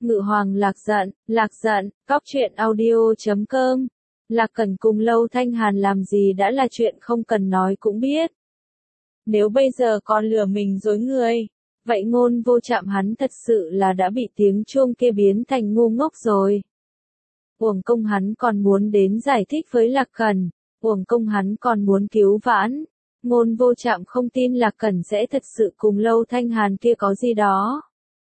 Ngự Hoàng Lạc giận, cóc truyện audio.com. Lạc Cẩn cùng Lâu Thanh Hàn làm gì đã là chuyện không cần nói cũng biết. Nếu bây giờ còn lừa mình dối người, vậy Ngôn Vô Trạm hắn thật sự là đã bị tiếng chuông kia biến thành ngu ngốc rồi. Uổng công hắn còn muốn đến giải thích với Lạc Cẩn, uổng công hắn còn muốn cứu vãn. Ngôn Vô Trạm không tin Lạc Cẩn sẽ thật sự cùng Lâu Thanh Hàn kia có gì đó.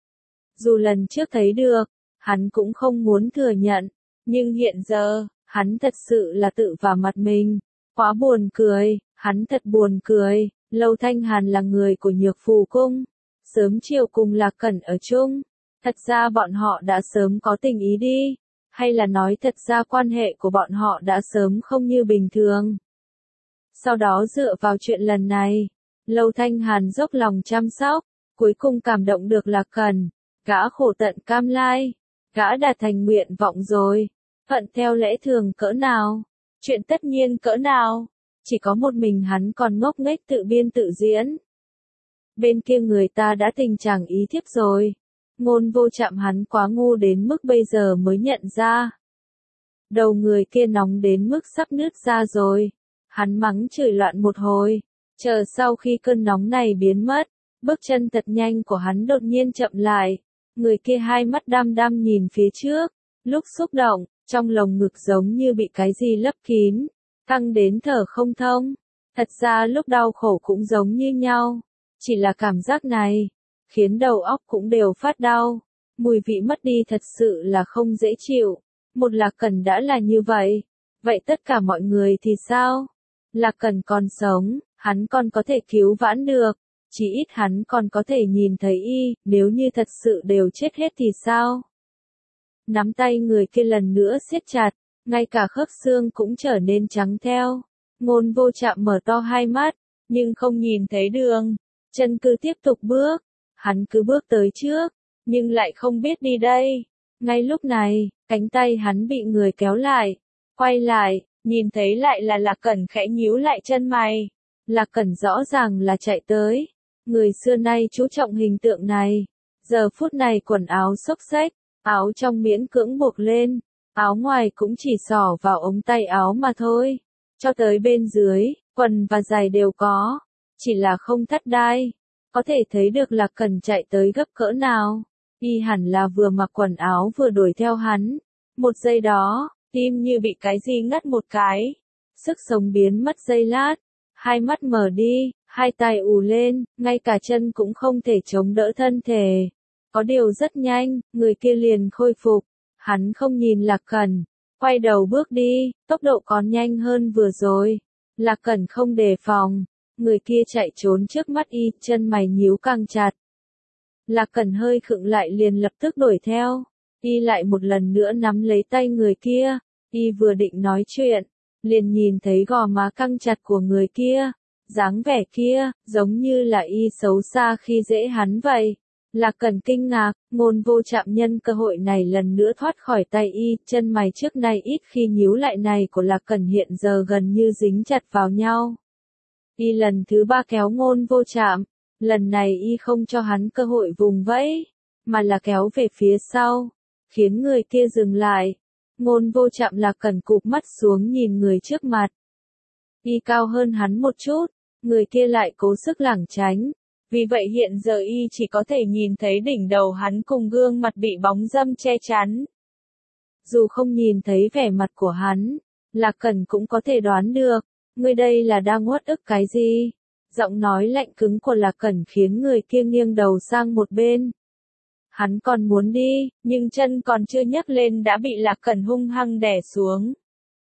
Dù lần trước thấy được, hắn cũng không muốn thừa nhận, nhưng hiện giờ, hắn thật sự là tự vả mặt mình. Quá buồn cười, hắn thật buồn cười. Lâu Thanh Hàn là người của Nhược Phù Cung, sớm chiều cùng Lạc Cẩn ở chung. Thật ra bọn họ đã sớm có tình ý đi, hay là nói thật ra quan hệ của bọn họ đã sớm không như bình thường. Sau đó dựa vào chuyện lần này, Lâu Thanh Hàn dốc lòng chăm sóc, cuối cùng cảm động được Lạc Cẩn. Gã khổ tận cam lai, gã đạt thành nguyện vọng rồi, thuận theo lẽ thường cỡ nào, chuyện tất nhiên cỡ nào, chỉ có một mình hắn còn ngốc nghếch tự biên tự diễn. Bên kia người ta đã tình trạng ý thiếp rồi, Ngôn Vô Trạm hắn quá ngu đến mức bây giờ mới nhận ra. Đầu người kia nóng đến mức sắp nứt ra rồi, hắn mắng chửi loạn một hồi, chờ sau khi cơn nóng này biến mất, bước chân thật nhanh của hắn đột nhiên chậm lại. Người kia hai mắt đăm đăm nhìn phía trước, lúc xúc động, trong lồng ngực giống như bị cái gì lấp kín, căng đến thở không thông. Thật ra lúc đau khổ cũng giống như nhau, chỉ là cảm giác này, khiến đầu óc cũng đều phát đau. Mùi vị mất đi thật sự là không dễ chịu. Một Lạc Cẩn đã là như vậy, vậy tất cả mọi người thì sao? Lạc Cẩn còn sống, hắn còn có thể cứu vãn được. Chỉ ít hắn còn có thể nhìn thấy y, nếu như thật sự đều chết hết thì sao? Nắm tay người kia lần nữa siết chặt, ngay cả khớp xương cũng trở nên trắng theo. Ngôn Vô Trạm mở to hai mắt, nhưng không nhìn thấy đường. Chân cứ tiếp tục bước, hắn cứ bước tới trước, nhưng lại không biết đi đây. Ngay lúc này, cánh tay hắn bị người kéo lại, quay lại, nhìn thấy lại là Lạc Cẩn khẽ nhíu lại chân mày. Lạc Cẩn rõ ràng là chạy tới. Người xưa nay chú trọng hình tượng này, giờ phút này quần áo xốc xếch, áo trong miễn cưỡng buộc lên, áo ngoài cũng chỉ xỏ vào ống tay áo mà thôi, cho tới bên dưới, quần và giày đều có, chỉ là không thắt đai, có thể thấy được Lạc Cẩn chạy tới gấp cỡ nào, y hẳn là vừa mặc quần áo vừa đuổi theo hắn, một giây đó, tim như bị cái gì ngắt một cái, sức sống biến mất giây lát, hai mắt mở đi. Hai tay ù lên, ngay cả chân cũng không thể chống đỡ thân thể. Có điều rất nhanh, người kia liền khôi phục. Hắn không nhìn Lạc Cẩn, quay đầu bước đi, tốc độ còn nhanh hơn vừa rồi. Lạc Cẩn không đề phòng, người kia chạy trốn trước mắt y, chân mày nhíu càng chặt. Lạc Cẩn hơi khựng lại liền lập tức đuổi theo. Y lại một lần nữa nắm lấy tay người kia, y vừa định nói chuyện, liền nhìn thấy gò má căng chặt của người kia. Dáng vẻ kia, giống như là y xấu xa khi dễ hắn vậy. Lạc Cẩn kinh ngạc, Ngôn Vô Trạm nhân cơ hội này lần nữa thoát khỏi tay y, chân mày trước nay ít khi nhíu lại này của Lạc Cẩn hiện giờ gần như dính chặt vào nhau. Y lần thứ ba kéo Ngôn Vô Trạm, lần này y không cho hắn cơ hội vùng vẫy, mà là kéo về phía sau, khiến người kia dừng lại. Ngôn Vô Trạm Lạc Cẩn cụp mắt xuống nhìn người trước mặt. Y cao hơn hắn một chút. Người kia lại cố sức lảng tránh, vì vậy hiện giờ y chỉ có thể nhìn thấy đỉnh đầu hắn cùng gương mặt bị bóng râm che chắn. Dù không nhìn thấy vẻ mặt của hắn, Lạc Cẩn cũng có thể đoán được, người đây là đang uất ức cái gì. Giọng nói lạnh cứng của Lạc Cẩn khiến người kia nghiêng đầu sang một bên. Hắn còn muốn đi, nhưng chân còn chưa nhấc lên đã bị Lạc Cẩn hung hăng đè xuống.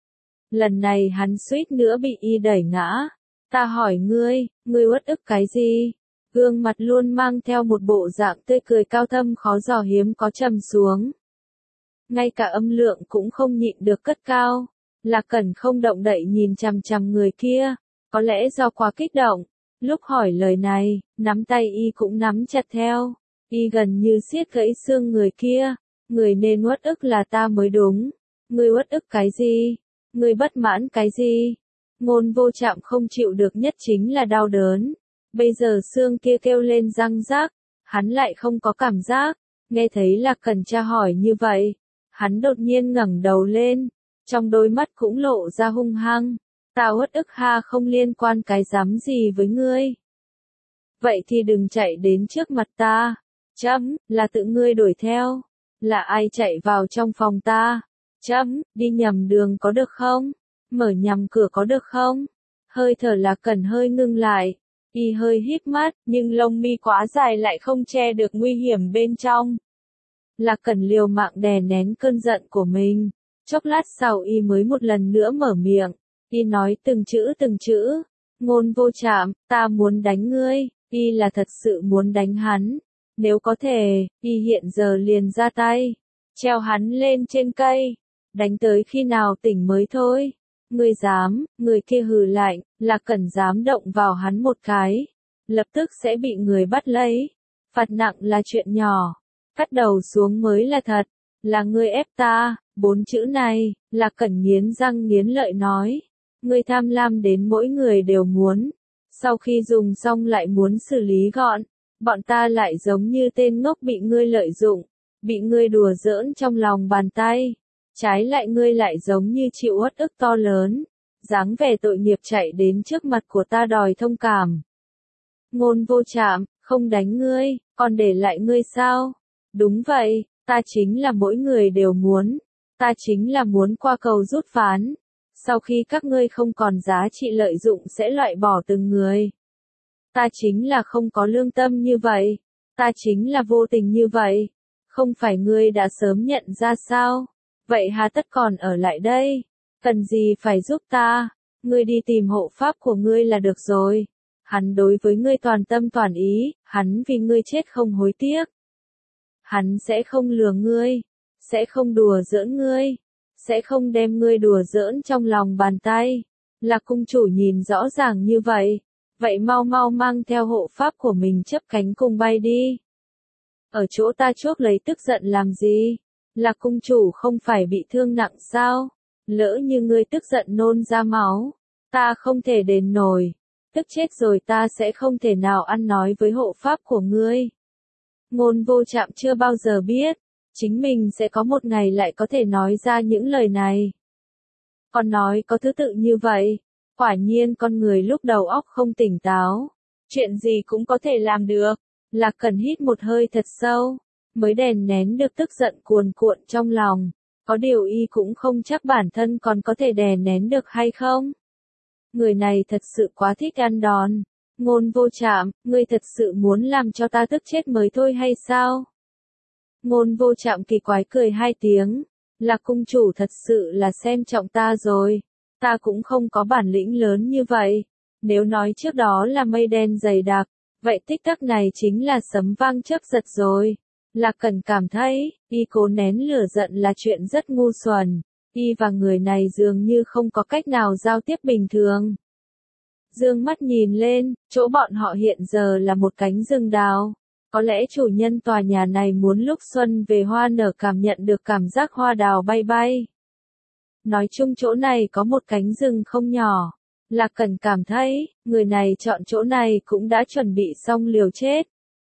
Lần này hắn suýt nữa bị y đẩy ngã. Ta hỏi ngươi uất ức cái gì? Gương mặt luôn mang theo một bộ dạng tươi cười cao thâm khó dò hiếm có trầm xuống. Ngay cả âm lượng cũng không nhịn được cất cao. Lạc Cẩn không động đậy nhìn chằm chằm người kia, có lẽ do quá kích động. Lúc hỏi lời này, nắm tay y cũng nắm chặt theo. Y gần như siết gãy xương người kia. Người nên uất ức là ta mới đúng. Ngươi uất ức cái gì? Ngươi bất mãn cái gì? Ngôn Vô Trạm không chịu được nhất chính là đau đớn. Bây giờ xương kia kêu lên răng rác, hắn lại không có cảm giác. Nghe thấy Lạc Cẩn tra hỏi như vậy, hắn đột nhiên ngẩng đầu lên, trong đôi mắt cũng lộ ra hung hăng. Ta uất ức ha, không liên quan cái dám gì với ngươi. Vậy thì đừng chạy đến trước mặt ta. Chấm, là tự ngươi đuổi theo. Là ai chạy vào trong phòng ta? Chấm, đi nhầm đường có được không? Mở nhầm cửa có được không? Hơi thở Lạc Cẩn hơi ngưng lại. Y hơi híp mắt, nhưng lông mi quá dài lại không che được nguy hiểm bên trong. Lạc Cẩn liều mạng đè nén cơn giận của mình. Chốc lát sau Y mới một lần nữa mở miệng. Y nói từng chữ. Ngôn Vô Trạm, ta muốn đánh ngươi. Y là thật sự muốn đánh hắn. Nếu có thể, Y hiện giờ liền ra tay. Treo hắn lên trên cây. Đánh tới khi nào tỉnh mới thôi. Ngươi dám, người kia hừ lạnh, Lạc Cẩn dám động vào hắn một cái. Lập tức sẽ bị người bắt lấy. Phạt nặng là chuyện nhỏ. Cắt đầu xuống mới là thật. Là ngươi ép ta, 4 chữ này, Lạc Cẩn nghiến răng nghiến lợi nói. Ngươi tham lam đến mỗi người đều muốn. Sau khi dùng xong lại muốn xử lý gọn. Bọn ta lại giống như tên ngốc bị ngươi lợi dụng. Bị ngươi đùa giỡn trong lòng bàn tay. Trái lại ngươi lại giống như chịu uất ức to lớn. Dáng vẻ tội nghiệp chạy đến trước mặt của ta đòi thông cảm. Ngôn Vô Trạm, không đánh ngươi, còn để lại ngươi sao? Đúng vậy, ta chính là mỗi người đều muốn. Ta chính là muốn qua cầu rút ván. Sau khi các ngươi không còn giá trị lợi dụng sẽ loại bỏ từng người. Ta chính là không có lương tâm như vậy. Ta chính là vô tình như vậy. Không phải ngươi đã sớm nhận ra sao? Vậy hà tất còn ở lại đây? Cần gì phải giúp ta? Ngươi đi tìm hộ pháp của ngươi là được rồi. Hắn đối với ngươi toàn tâm toàn ý, hắn vì ngươi chết không hối tiếc. Hắn sẽ không lừa ngươi, sẽ không đùa giỡn ngươi, sẽ không đem ngươi đùa giỡn trong lòng bàn tay. Lạc cung chủ nhìn rõ ràng như vậy, vậy mau mau mang theo hộ pháp của mình chấp cánh cùng bay đi. Ở chỗ ta chuốc lấy tức giận làm gì? Lạc cung chủ không phải bị thương nặng sao? Lỡ như ngươi tức giận nôn ra máu, ta không thể đền nổi. Tức chết rồi ta sẽ không thể nào ăn nói với hộ pháp của ngươi. Ngôn Vô Trạm chưa bao giờ biết, chính mình sẽ có một ngày lại có thể nói ra những lời này. Còn nói có thứ tự như vậy, quả nhiên con người lúc đầu óc không tỉnh táo. Chuyện gì cũng có thể làm được. Lạc Cẩn hít một hơi thật sâu, mới đè nén được tức giận cuồn cuộn trong lòng. Có điều Y cũng không chắc bản thân còn có thể đè nén được hay không. Người này thật sự quá thích ăn đòn. Ngôn Vô Trạm, ngươi thật sự muốn làm cho ta tức chết mới thôi hay sao? Ngôn Vô Trạm kỳ quái cười 2 tiếng. Lạc cung chủ thật sự là xem trọng ta rồi. Ta cũng không có bản lĩnh lớn như vậy. Nếu nói trước đó là mây đen dày đặc, vậy tích tắc này chính là sấm vang chớp giật rồi. Lạc Cẩn cảm thấy, Y cố nén lửa giận là chuyện rất ngu xuẩn. Y và người này dường như không có cách nào giao tiếp bình thường. Dương mắt nhìn lên, chỗ bọn họ hiện giờ là một cánh rừng đào. Có lẽ chủ nhân tòa nhà này muốn lúc xuân về hoa nở cảm nhận được cảm giác hoa đào bay bay. Nói chung chỗ này có một cánh rừng không nhỏ. Lạc Cẩn cảm thấy, người này chọn chỗ này cũng đã chuẩn bị xong liều chết.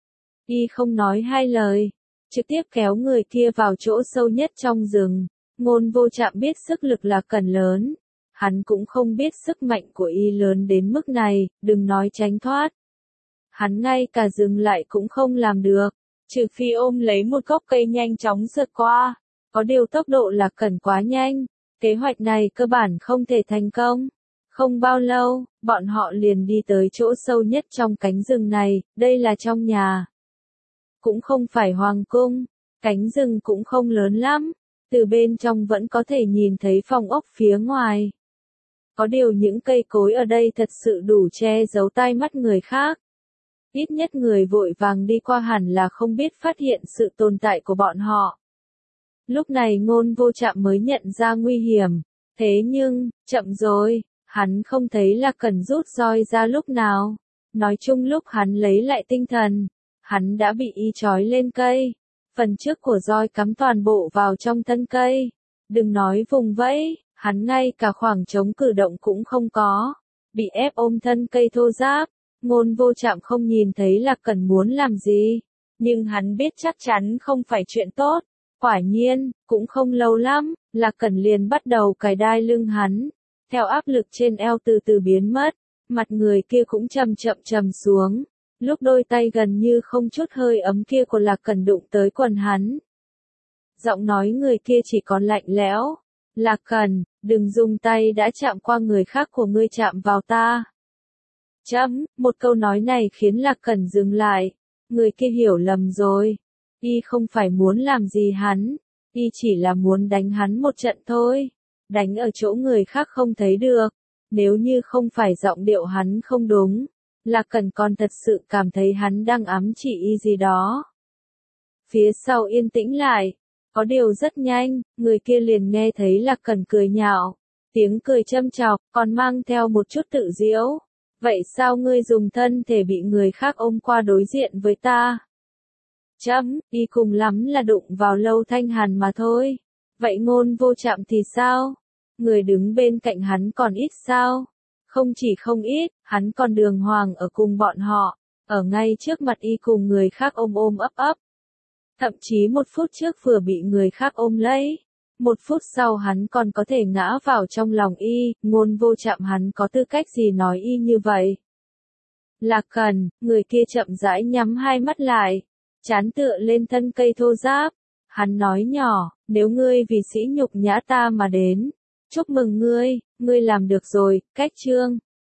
Y không nói 2 lời, trực tiếp kéo người kia vào chỗ sâu nhất trong rừng. Ngôn Vô Trạm biết sức lực Lạc Cẩn lớn. Hắn cũng không biết sức mạnh của Y lớn đến mức này, đừng nói tránh thoát. Hắn ngay cả dừng lại cũng không làm được, trừ phi ôm lấy một gốc cây nhanh chóng sượt qua. Có điều tốc độ Lạc Cẩn quá nhanh, kế hoạch này cơ bản không thể thành công. Không bao lâu, bọn họ liền đi tới chỗ sâu nhất trong cánh rừng này, đây là trong nhà. Cũng không phải hoàng cung, cánh rừng cũng không lớn lắm, từ bên trong vẫn có thể nhìn thấy phòng ốc phía ngoài. Có điều những cây cối ở đây thật sự đủ che giấu tai mắt người khác. Ít nhất người vội vàng đi qua hẳn là không biết phát hiện sự tồn tại của bọn họ. Lúc này Ngôn Vô Trạm mới nhận ra nguy hiểm, thế nhưng, chậm rồi, hắn không thấy là cần rút roi ra lúc nào. Nói chung lúc hắn lấy lại tinh thần, hắn đã bị Y trói lên cây. Phần trước của roi cắm toàn bộ vào trong thân cây. Đừng nói vùng vẫy, hắn ngay cả khoảng trống cử động cũng không có. Bị ép ôm thân cây thô ráp, Ngôn Vô Trạm không nhìn thấy Lạc Cẩn muốn làm gì. Nhưng hắn biết chắc chắn không phải chuyện tốt. Quả nhiên, cũng không lâu lắm, Lạc Cẩn liền bắt đầu cài đai lưng hắn. Theo áp lực trên eo từ từ biến mất, mặt người kia cũng chậm chậm trầm xuống. Lúc đôi tay gần như không chút hơi ấm kia của Lạc Cẩn đụng tới quần hắn. Giọng nói người kia chỉ còn lạnh lẽo. Lạc Cẩn, đừng dùng tay đã chạm qua người khác của ngươi chạm vào ta. Một câu nói này khiến Lạc Cẩn dừng lại. Người kia hiểu lầm rồi. Y không phải muốn làm gì hắn. Y chỉ là muốn đánh hắn một trận thôi. Đánh ở chỗ người khác không thấy được. Nếu như không phải giọng điệu hắn không đúng, Lạc Cẩn còn thật sự cảm thấy hắn đang ám chỉ y gì đó. Phía sau yên tĩnh lại. Có điều rất nhanh, người kia liền nghe thấy Lạc Cẩn cười nhạo. Tiếng cười châm chọc, còn mang theo một chút tự giễu. Vậy sao ngươi dùng thân thể bị người khác ôm qua đối diện với ta? Y cùng lắm là đụng vào Lâu Thanh Hàn mà thôi. Vậy ngôn vô chạm thì sao? Người đứng bên cạnh hắn còn ít sao? Không chỉ không ít, hắn còn đường hoàng ở cùng bọn họ. Ở ngay trước mặt y cùng người khác ôm ôm ấp ấp. Thậm chí 1 phút trước vừa bị người khác ôm lấy. 1 phút sau hắn còn có thể ngã vào trong lòng y, ngôn vô chạm hắn có tư cách gì nói y như vậy. Lạc Cẩn, người kia chậm rãi nhắm hai mắt lại, trán tựa lên thân cây thô ráp. Hắn nói nhỏ, nếu ngươi vì sỉ nhục nhã ta mà đến, chúc mừng ngươi, ngươi làm được rồi, cách chương.